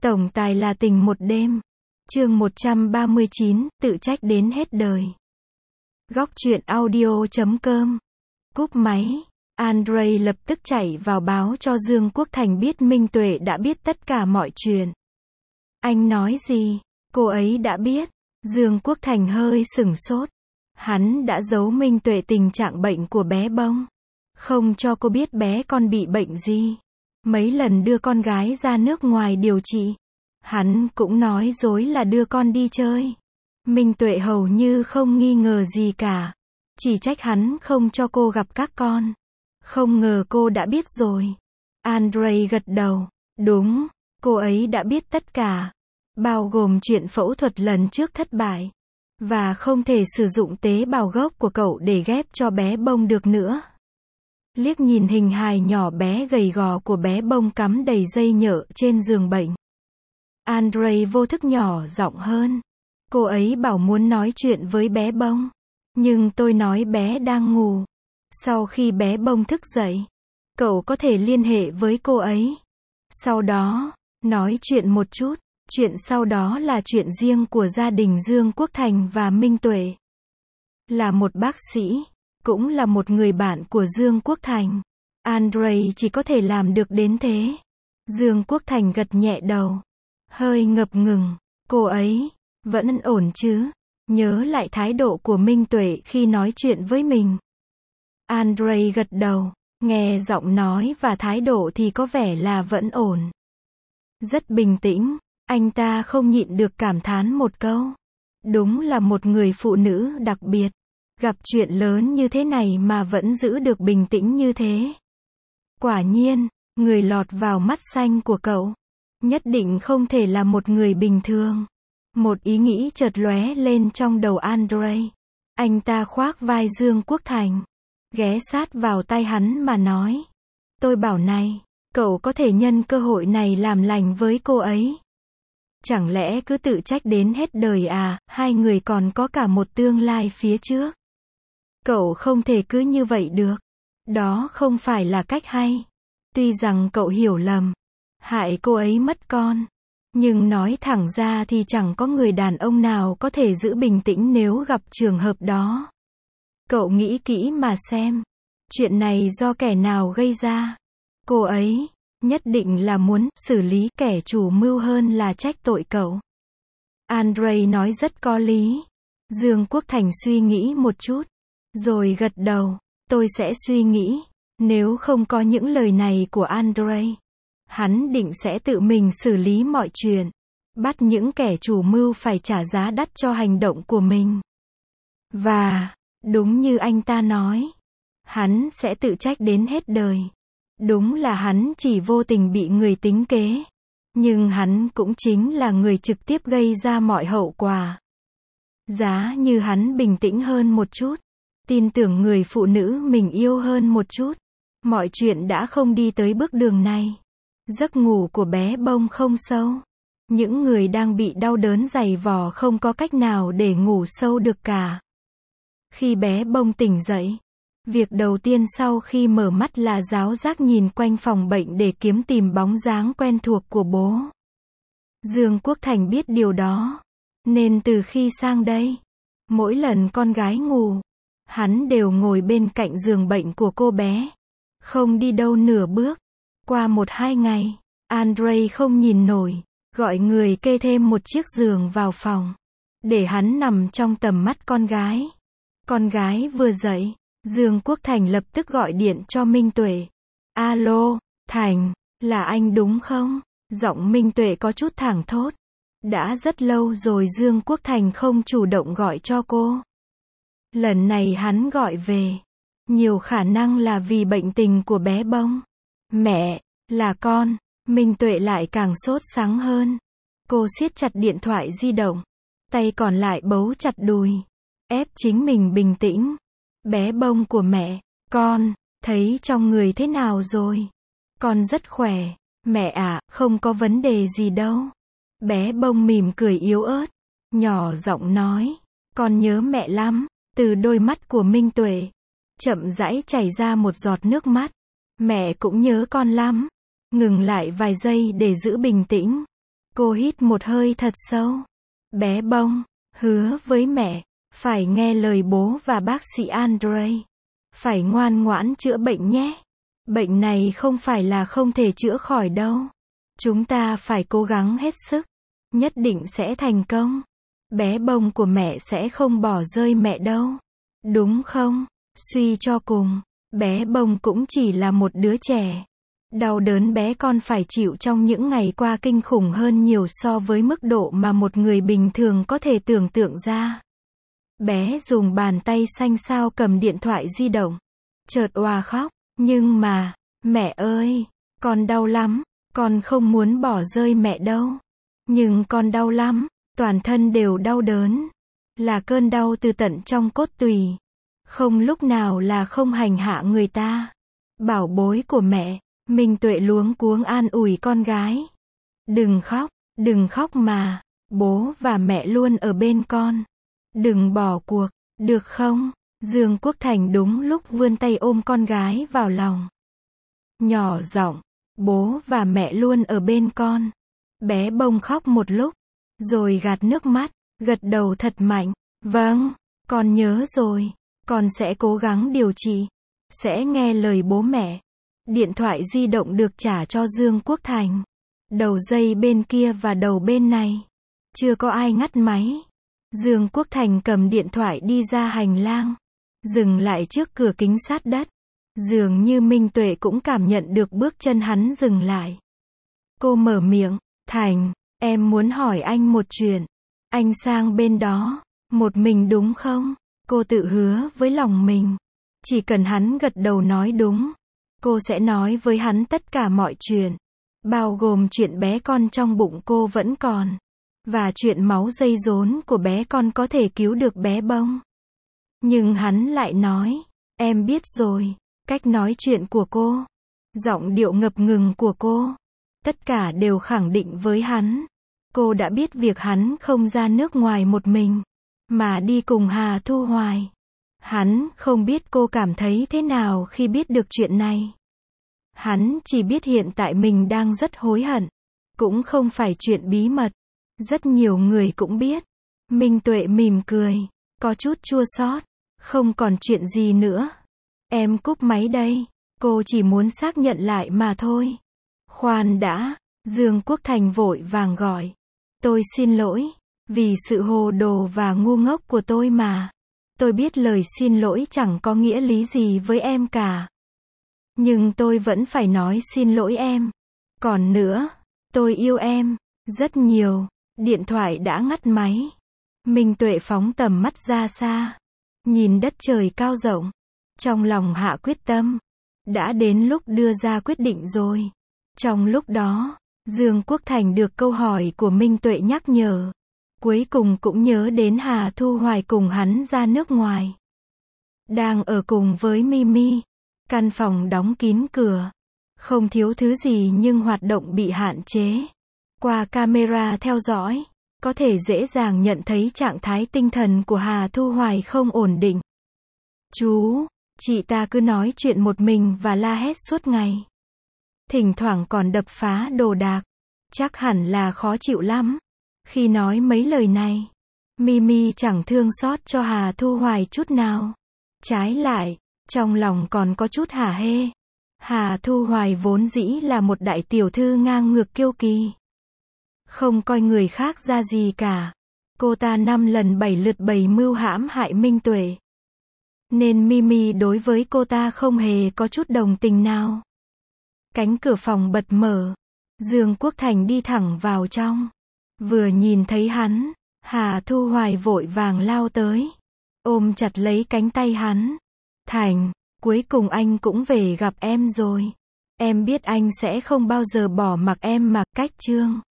Tổng tài là tình một đêm. Chương 139, tự trách đến hết đời. Góc truyện audio.com. Cúp máy, Andrei lập tức chạy vào báo cho Dương Quốc Thành biết Minh Tuệ đã biết tất cả mọi chuyện. Anh nói gì? Cô ấy đã biết. Dương Quốc Thành hơi sửng sốt. Hắn đã giấu Minh Tuệ tình trạng bệnh của bé Bông. Không cho cô biết bé con bị bệnh gì. Mấy lần đưa con gái ra nước ngoài điều trị. Hắn cũng nói dối là đưa con đi chơi. Minh Tuệ hầu như không nghi ngờ gì cả. Chỉ trách hắn không cho cô gặp các con. Không ngờ cô đã biết rồi. Andrei gật đầu. Đúng, cô ấy đã biết tất cả. Bao gồm chuyện phẫu thuật lần trước thất bại. Và không thể sử dụng tế bào gốc của cậu để ghép cho bé Bông được nữa. Liếc nhìn hình hài nhỏ bé gầy gò của bé Bông cắm đầy dây nhợ trên giường bệnh. Andrei vô thức nhỏ giọng hơn. Cô ấy bảo muốn nói chuyện với bé Bông. Nhưng tôi nói bé đang ngủ. Sau khi bé Bông thức dậy, cậu có thể liên hệ với cô ấy. Sau đó, nói chuyện một chút. Chuyện sau đó là chuyện riêng của gia đình Dương Quốc Thành và Minh Tuệ. Là một bác sĩ, cũng là một người bạn của Dương Quốc Thành. Andrei chỉ có thể làm được đến thế. Dương Quốc Thành gật nhẹ đầu. Hơi ngập ngừng. Cô ấy vẫn ổn chứ? Nhớ lại thái độ của Minh Tuệ khi nói chuyện với mình. Andrei gật đầu. Nghe giọng nói và thái độ thì có vẻ là vẫn ổn. Rất bình tĩnh. Anh ta không nhịn được cảm thán một câu. Đúng là một người phụ nữ đặc biệt. Gặp chuyện lớn như thế này mà vẫn giữ được bình tĩnh như thế. Quả nhiên, người lọt vào mắt xanh của cậu nhất định không thể là một người bình thường. Một ý nghĩ chợt lóe lên trong đầu Andrei. Anh ta khoác vai Dương Quốc Thành, ghé sát vào tai hắn mà nói. Tôi bảo này, cậu có thể nhân cơ hội này làm lành với cô ấy. Chẳng lẽ cứ tự trách đến hết đời à, hai người còn có cả một tương lai phía trước. Cậu không thể cứ như vậy được. Đó không phải là cách hay. Tuy rằng cậu hiểu lầm, hại cô ấy mất con. Nhưng nói thẳng ra thì chẳng có người đàn ông nào có thể giữ bình tĩnh nếu gặp trường hợp đó. Cậu nghĩ kỹ mà xem. Chuyện này do kẻ nào gây ra? Cô ấy nhất định là muốn xử lý kẻ chủ mưu hơn là trách tội cậu. Andrei nói rất có lý. Dương Quốc Thành suy nghĩ một chút, rồi gật đầu. Tôi sẽ suy nghĩ. Nếu không có những lời này của Andrei, hắn định sẽ tự mình xử lý mọi chuyện. Bắt những kẻ chủ mưu phải trả giá đắt cho hành động của mình. Và, đúng như anh ta nói, hắn sẽ tự trách đến hết đời. Đúng là hắn chỉ vô tình bị người tính kế. Nhưng hắn cũng chính là người trực tiếp gây ra mọi hậu quả. Giá như hắn bình tĩnh hơn một chút, tin tưởng người phụ nữ mình yêu hơn một chút, mọi chuyện đã không đi tới bước đường này. Giấc ngủ của bé Bông không sâu. Những người đang bị đau đớn dày vò không có cách nào để ngủ sâu được cả. Khi bé Bông tỉnh dậy, việc đầu tiên sau khi mở mắt là ráo rác nhìn quanh phòng bệnh để kiếm tìm bóng dáng quen thuộc của bố. Dương Quốc Thành biết điều đó. Nên từ khi sang đây, mỗi lần con gái ngủ, hắn đều ngồi bên cạnh giường bệnh của cô bé. Không đi đâu nửa bước. Qua 1-2 ngày, Andrei không nhìn nổi, gọi người kê thêm một chiếc giường vào phòng, để hắn nằm trong tầm mắt con gái. Con gái vừa dậy, Dương Quốc Thành lập tức gọi điện cho Minh Tuệ. Alo, Thành, là anh đúng không? Giọng Minh Tuệ có chút thảng thốt. Đã rất lâu rồi Dương Quốc Thành không chủ động gọi cho cô. Lần này hắn gọi về. Nhiều khả năng là vì bệnh tình của bé Bông. Mẹ, là con. Minh Tuệ lại càng sốt sắng hơn. Cô siết chặt điện thoại di động. Tay còn lại bấu chặt đùi. Ép chính mình bình tĩnh. Bé Bông của mẹ, con, thấy trong người thế nào rồi? Con rất khỏe. Mẹ ạ, không có vấn đề gì đâu. Bé Bông mỉm cười yếu ớt. Nhỏ giọng nói. Con nhớ mẹ lắm. Từ đôi mắt của Minh Tuệ chậm rãi chảy ra một giọt nước mắt. Mẹ cũng nhớ con lắm. Ngừng lại vài giây để giữ bình tĩnh. Cô hít một hơi thật sâu. Bé bông, hứa với mẹ, phải nghe lời bố và bác sĩ Andre. Phải ngoan ngoãn chữa bệnh nhé. Bệnh này không phải là không thể chữa khỏi đâu. Chúng ta phải cố gắng hết sức. Nhất định sẽ thành công. Bé bông của mẹ sẽ không bỏ rơi mẹ đâu. Đúng không? Suy cho cùng, bé bông cũng chỉ là một đứa trẻ. Đau đớn bé con phải chịu trong những ngày qua kinh khủng hơn nhiều so với mức độ mà một người bình thường có thể tưởng tượng ra. Bé dùng bàn tay xanh xao cầm điện thoại di động. Chợt òa khóc. Nhưng mà, mẹ ơi, con đau lắm, con không muốn bỏ rơi mẹ đâu. Nhưng con đau lắm, toàn thân đều đau đớn. Là cơn đau từ tận trong cốt tủy. Không lúc nào là không hành hạ người ta. Bảo bối của mẹ, Minh Tuệ luống cuống an ủi con gái. Đừng khóc mà, bố và mẹ luôn ở bên con. Đừng bỏ cuộc, được không? Dương Quốc Thành đúng lúc vươn tay ôm con gái vào lòng. Nhỏ giọng, bố và mẹ luôn ở bên con. Bé bông khóc một lúc, rồi gạt nước mắt, gật đầu thật mạnh. Vâng, con nhớ rồi, con sẽ cố gắng điều trị, sẽ nghe lời bố mẹ. Điện thoại di động được trả cho Dương Quốc Thành. Đầu dây bên kia và đầu bên này. Chưa có ai ngắt máy. Dương Quốc Thành cầm điện thoại đi ra hành lang. Dừng lại trước cửa kính sát đất. Dường như Minh Tuệ cũng cảm nhận được bước chân hắn dừng lại. Cô mở miệng. Thành, em muốn hỏi anh một chuyện. Anh sang bên đó, một mình đúng không? Cô tự hứa với lòng mình. Chỉ cần hắn gật đầu nói đúng. Cô sẽ nói với hắn tất cả mọi chuyện. Bao gồm chuyện bé con trong bụng cô vẫn còn. Và chuyện máu dây rốn của bé con có thể cứu được bé bông. Nhưng hắn lại nói. Em biết rồi. Cách nói chuyện của cô. Giọng điệu ngập ngừng của cô. Tất cả đều khẳng định với hắn. Cô đã biết việc hắn không ra nước ngoài một mình. Mà đi cùng Hà Thu Hoài. Hắn không biết cô cảm thấy thế nào khi biết được chuyện này. Hắn chỉ biết hiện tại mình đang rất hối hận. Cũng không phải chuyện bí mật. Rất nhiều người cũng biết. Minh Tuệ mỉm cười. Có chút chua xót. Không còn chuyện gì nữa. Em cúp máy đây. Cô chỉ muốn xác nhận lại mà thôi. Khoan đã. Dương Quốc Thành vội vàng gọi. Tôi xin lỗi. Vì sự hồ đồ và ngu ngốc của tôi mà. Tôi biết lời xin lỗi chẳng có nghĩa lý gì với em cả. Nhưng tôi vẫn phải nói xin lỗi em. Còn nữa, tôi yêu em rất nhiều. Điện thoại đã ngắt máy. Minh Tuệ phóng tầm mắt ra xa. Nhìn đất trời cao rộng. Trong lòng hạ quyết tâm. Đã đến lúc đưa ra quyết định rồi. Trong lúc đó, Dương Quốc Thành được câu hỏi của Minh Tuệ nhắc nhở. Cuối cùng cũng nhớ đến Hà Thu Hoài cùng hắn ra nước ngoài. Đang ở cùng với Mimi. Căn phòng đóng kín cửa. Không thiếu thứ gì nhưng hoạt động bị hạn chế. Qua camera theo dõi, có thể dễ dàng nhận thấy trạng thái tinh thần của Hà Thu Hoài không ổn định. Chú, chị ta cứ nói chuyện một mình và la hét suốt ngày. Thỉnh thoảng còn đập phá đồ đạc. Chắc hẳn là khó chịu lắm. Khi nói mấy lời này, Mimi chẳng thương xót cho Hà Thu Hoài chút nào. Trái lại, trong lòng còn có chút hả hê. Hà Thu Hoài vốn dĩ là một đại tiểu thư ngang ngược kiêu kỳ. Không coi người khác ra gì cả. Cô ta 5 lần 7 lượt bày mưu hãm hại Minh Tuệ. Nên Mimi đối với cô ta không hề có chút đồng tình nào. Cánh cửa phòng bật mở. Dương Quốc Thành đi thẳng vào trong. Vừa nhìn thấy hắn, Hà Thu Hoài vội vàng lao tới. Ôm chặt lấy cánh tay hắn. Thành, cuối cùng anh cũng về gặp em rồi. Em biết anh sẽ không bao giờ bỏ mặc em mà. Cách chương